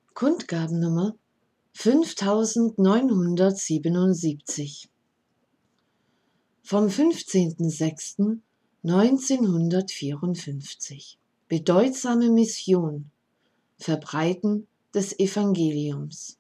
Kundgabennummer 5977 vom 15.06.1954. Bedeutsame Mission: Verbreiten des Evangeliums.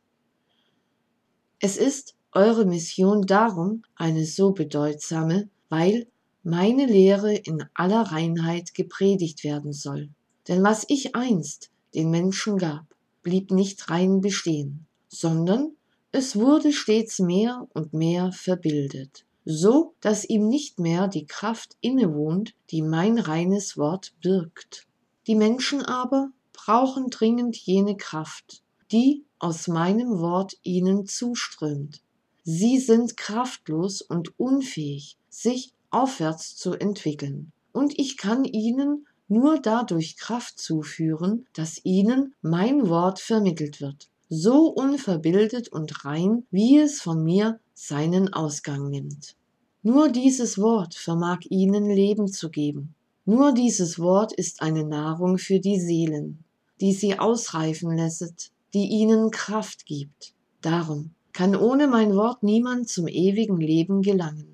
Es ist eure Mission darum eine so bedeutsame, weil meine Lehre in aller Reinheit gepredigt werden soll. Denn was ich einst den Menschen gab, blieb nicht rein bestehen, sondern es wurde stets mehr und mehr verbildet, so dass ihm nicht mehr die Kraft innewohnt, die mein reines Wort birgt. Die Menschen aber brauchen dringend jene Kraft, die aus meinem Wort ihnen zuströmt. Sie sind kraftlos und unfähig, sich aufwärts zu entwickeln, und ich kann ihnen nur dadurch Kraft zuführen, dass ihnen mein Wort vermittelt wird, so unverbildet und rein, wie es von mir seinen Ausgang nimmt. Nur dieses Wort vermag ihnen Leben zu geben. Nur dieses Wort ist eine Nahrung für die Seelen, die sie ausreifen lässt, die ihnen Kraft gibt. Darum kann ohne mein Wort niemand zum ewigen Leben gelangen.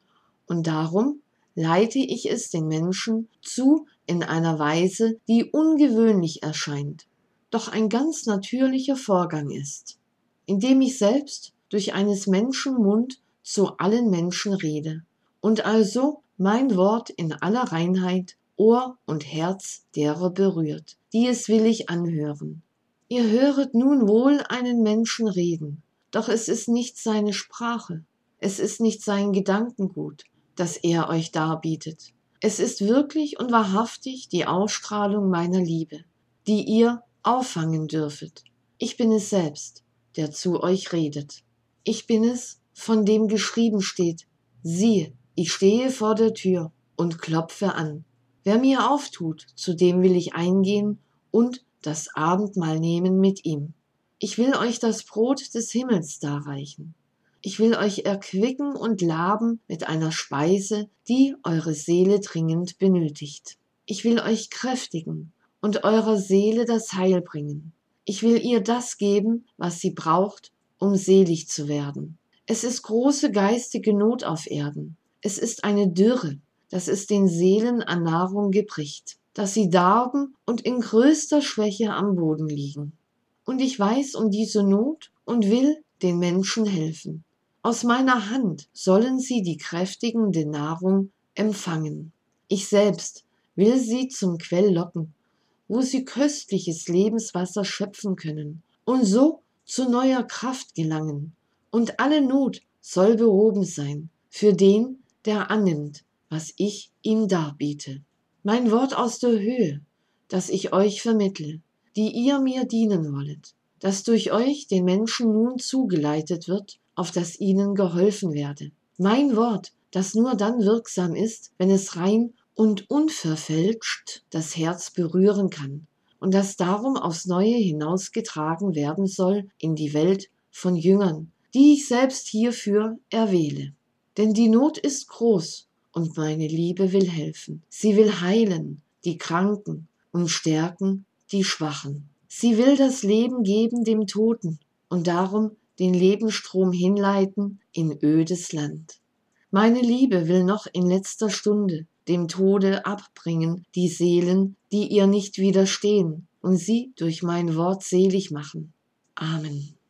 Und darum leite ich es den Menschen zu in einer Weise, die ungewöhnlich erscheint, doch ein ganz natürlicher Vorgang ist, indem ich selbst durch eines Menschen Mund zu allen Menschen rede und also mein Wort in aller Reinheit Ohr und Herz derer berührt, die es willig anhören. Ihr höret nun wohl einen Menschen reden, doch es ist nicht seine Sprache, es ist nicht sein Gedankengut, das er euch darbietet. Es ist wirklich und wahrhaftig die Ausstrahlung meiner Liebe, die ihr auffangen dürfet. Ich bin es selbst, der zu euch redet. Ich bin es, von dem geschrieben steht: Siehe, ich stehe vor der Tür und klopfe an. Wer mir auftut, zu dem will ich eingehen und das Abendmahl nehmen mit ihm. Ich will euch das Brot des Himmels darreichen. Ich will euch erquicken und laben mit einer Speise, die eure Seele dringend benötigt. Ich will euch kräftigen und eurer Seele das Heil bringen. Ich will ihr das geben, was sie braucht, um selig zu werden. Es ist große geistige Not auf Erden. Es ist eine Dürre, dass es den Seelen an Nahrung gebricht, dass sie darben und in größter Schwäche am Boden liegen. Und ich weiß um diese Not und will den Menschen helfen. Aus meiner Hand sollen sie die kräftigende Nahrung empfangen. Ich selbst will sie zum Quell locken, wo sie köstliches Lebenswasser schöpfen können und so zu neuer Kraft gelangen. Und alle Not soll behoben sein für den, der annimmt, was ich ihm darbiete. Mein Wort aus der Höhe, das ich euch vermittle, die ihr mir dienen wollet, das durch euch den Menschen nun zugeleitet wird, auf das ihnen geholfen werde. Mein Wort, das nur dann wirksam ist, wenn es rein und unverfälscht das Herz berühren kann und das darum aufs Neue hinausgetragen werden soll in die Welt von Jüngern, die ich selbst hierfür erwähle. Denn die Not ist groß und meine Liebe will helfen. Sie will heilen die Kranken und stärken die Schwachen. Sie will das Leben geben dem Toten und darum den Lebensstrom hinleiten in ödes Land. Meine Liebe will noch in letzter Stunde dem Tode abbringen die Seelen, die ihr nicht widerstehen, und sie durch mein Wort selig machen. Amen.